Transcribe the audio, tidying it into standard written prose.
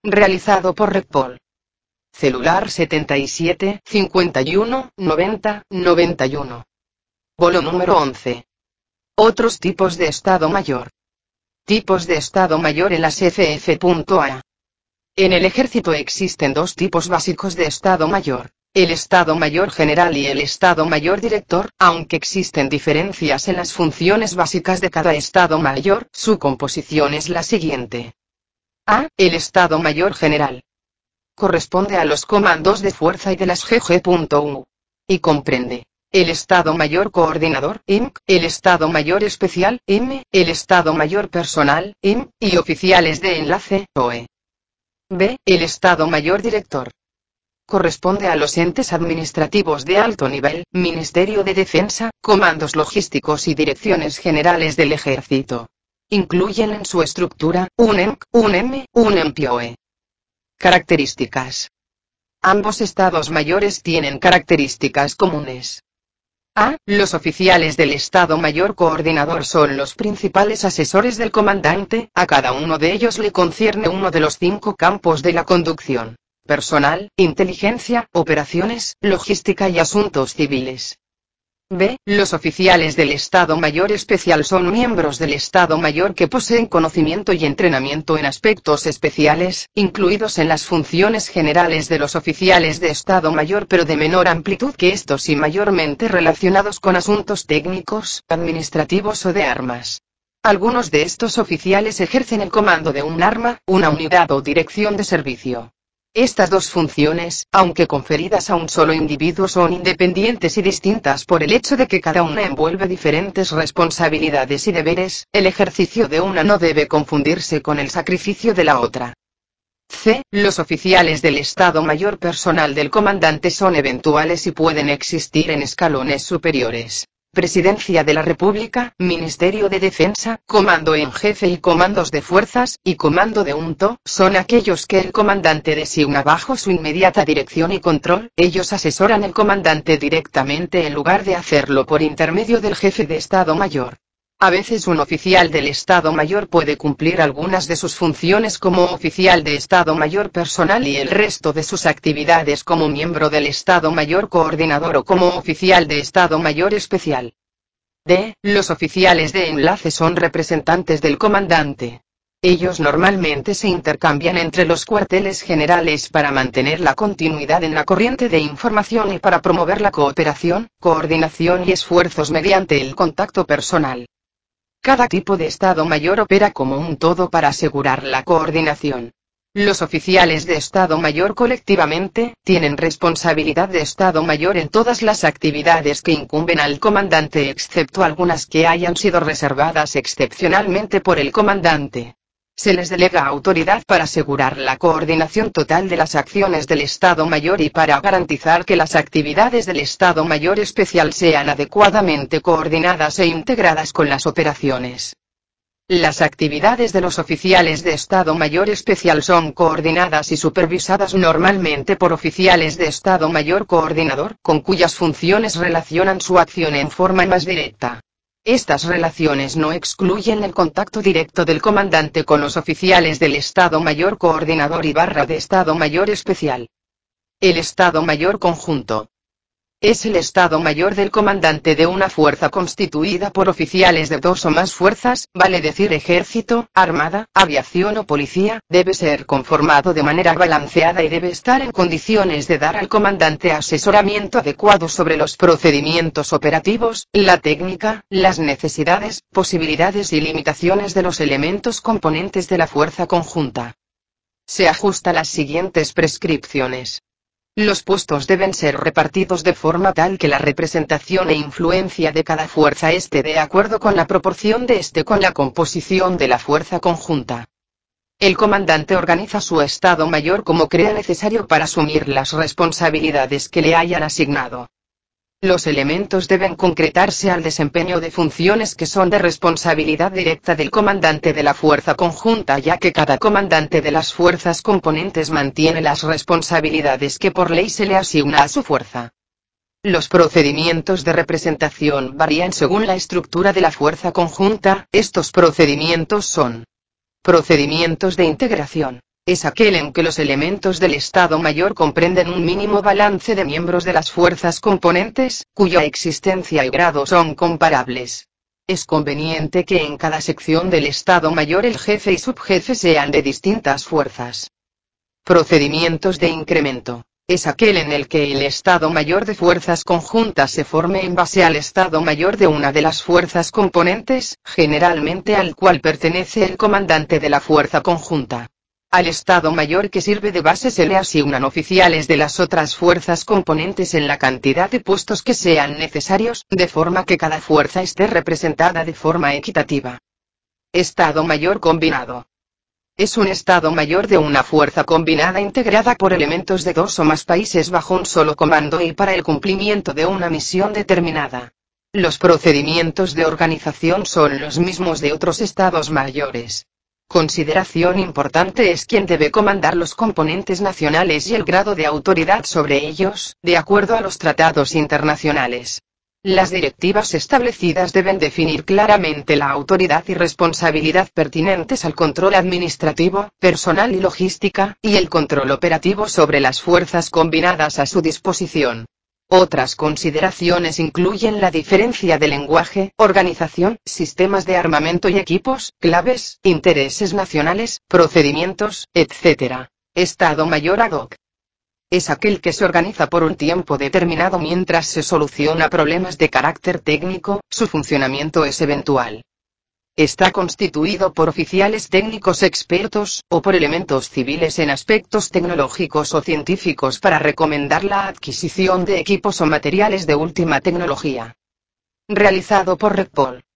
realizado por Redpol. Celular 77 51 90 91. Bolo número 11. Otros tipos de Estado Mayor. Tipos de Estado Mayor en las FF.A. En el Ejército existen dos tipos básicos de Estado Mayor, el Estado Mayor General y el Estado Mayor Director, aunque existen diferencias en las funciones básicas de cada Estado Mayor, su composición es la siguiente. A. El Estado Mayor General. Corresponde a los comandos de fuerza y de las GG.U. Y comprende el Estado Mayor Coordinador, IMC, el Estado Mayor Especial, IM, el Estado Mayor Personal, IM, y oficiales de enlace, OE. B. El Estado Mayor Director. Corresponde a los entes administrativos de alto nivel, Ministerio de Defensa, comandos logísticos y direcciones generales del Ejército. Incluyen en su estructura, un EMC, un M, un EMPIOE. Características. Ambos estados mayores tienen características comunes. A. Los oficiales del Estado Mayor Coordinador son los principales asesores del comandante, a cada uno de ellos le concierne uno de los 5 campos de la conducción: personal, inteligencia, operaciones, logística y asuntos civiles. B. Los oficiales del Estado Mayor Especial son miembros del Estado Mayor que poseen conocimiento y entrenamiento en aspectos especiales, incluidos en las funciones generales de los oficiales de Estado Mayor pero de menor amplitud que estos y mayormente relacionados con asuntos técnicos, administrativos o de armas. Algunos de estos oficiales ejercen el comando de un arma, una unidad o dirección de servicio. Estas dos funciones, aunque conferidas a un solo individuo, son independientes y distintas por el hecho de que cada una envuelve diferentes responsabilidades y deberes. El ejercicio de una no debe confundirse con el sacrificio de la otra. C. Los oficiales del Estado Mayor Personal del comandante son eventuales y pueden existir en escalones superiores. Presidencia de la República, Ministerio de Defensa, Comando en Jefe y comandos de fuerzas, y comando de UNTO, son aquellos que el comandante designa bajo su inmediata dirección y control. Ellos asesoran al comandante directamente en lugar de hacerlo por intermedio del jefe de Estado Mayor. A veces un oficial del Estado Mayor puede cumplir algunas de sus funciones como oficial de Estado Mayor Personal y el resto de sus actividades como miembro del Estado Mayor Coordinador o como oficial de Estado Mayor Especial. D. Los oficiales de enlace son representantes del comandante. Ellos normalmente se intercambian entre los cuarteles generales para mantener la continuidad en la corriente de información y para promover la cooperación, coordinación y esfuerzos mediante el contacto personal. Cada tipo de Estado Mayor opera como un todo para asegurar la coordinación. Los oficiales de Estado Mayor colectivamente tienen responsabilidad de Estado Mayor en todas las actividades que incumben al comandante excepto algunas que hayan sido reservadas excepcionalmente por el comandante. Se les delega autoridad para asegurar la coordinación total de las acciones del Estado Mayor y para garantizar que las actividades del Estado Mayor Especial sean adecuadamente coordinadas e integradas con las operaciones. Las actividades de los oficiales de Estado Mayor Especial son coordinadas y supervisadas normalmente por oficiales de Estado Mayor Coordinador, con cuyas funciones relacionan su acción en forma más directa. Estas relaciones no excluyen el contacto directo del comandante con los oficiales del Estado Mayor Coordinador y de Estado Mayor Especial. El Estado Mayor Conjunto es el Estado Mayor del comandante de una fuerza constituida por oficiales de 2 o más fuerzas, vale decir ejército, armada, aviación o policía. Debe ser conformado de manera balanceada y debe estar en condiciones de dar al comandante asesoramiento adecuado sobre los procedimientos operativos, la técnica, las necesidades, posibilidades y limitaciones de los elementos componentes de la fuerza conjunta. Se ajusta a las siguientes prescripciones. Los puestos deben ser repartidos de forma tal que la representación e influencia de cada fuerza esté de acuerdo con la proporción de este con la composición de la fuerza conjunta. El comandante organiza su Estado Mayor como crea necesario para asumir las responsabilidades que le hayan asignado. Los elementos deben concretarse al desempeño de funciones que son de responsabilidad directa del comandante de la fuerza conjunta, ya que cada comandante de las fuerzas componentes mantiene las responsabilidades que por ley se le asigna a su fuerza. Los procedimientos de representación varían según la estructura de la fuerza conjunta. Estos procedimientos son: procedimientos de integración. Es aquel en que los elementos del Estado Mayor comprenden un mínimo balance de miembros de las fuerzas componentes, cuya existencia y grado son comparables. Es conveniente que en cada sección del Estado Mayor el jefe y subjefe sean de distintas fuerzas. Procedimientos de incremento. Es aquel en el que el Estado Mayor de fuerzas conjuntas se forme en base al Estado Mayor de una de las fuerzas componentes, generalmente al cual pertenece el comandante de la fuerza conjunta. Al Estado Mayor que sirve de base se le asignan oficiales de las otras fuerzas componentes en la cantidad de puestos que sean necesarios, de forma que cada fuerza esté representada de forma equitativa. Estado Mayor combinado. Es un Estado Mayor de una fuerza combinada integrada por elementos de dos o más países bajo un solo comando y para el cumplimiento de una misión determinada. Los procedimientos de organización son los mismos de otros Estados Mayores. Consideración importante es quién debe comandar los componentes nacionales y el grado de autoridad sobre ellos, de acuerdo a los tratados internacionales. Las directivas establecidas deben definir claramente la autoridad y responsabilidad pertinentes al control administrativo, personal y logística, y el control operativo sobre las fuerzas combinadas a su disposición. Otras consideraciones incluyen la diferencia de lenguaje, organización, sistemas de armamento y equipos, claves, intereses nacionales, procedimientos, etc. Estado Mayor ad hoc. Es aquel que se organiza por un tiempo determinado mientras se soluciona problemas de carácter técnico, su funcionamiento es eventual. Está constituido por oficiales técnicos expertos, o por elementos civiles en aspectos tecnológicos o científicos para recomendar la adquisición de equipos o materiales de última tecnología. Realizado por RedPol.